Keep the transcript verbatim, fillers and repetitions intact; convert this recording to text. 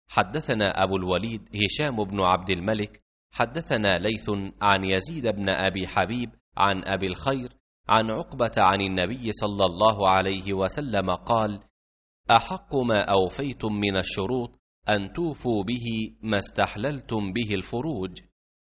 حدثنا أبو الوليد هشام بن عبد الملك حدثنا ليث عن يزيد بن أبي حبيب عن أبي الخير عن عقبة عن النبي صلى الله عليه وسلم قال: أحق ما أوفيتم من الشروط أن توفوا به ما استحللتم به الفروج.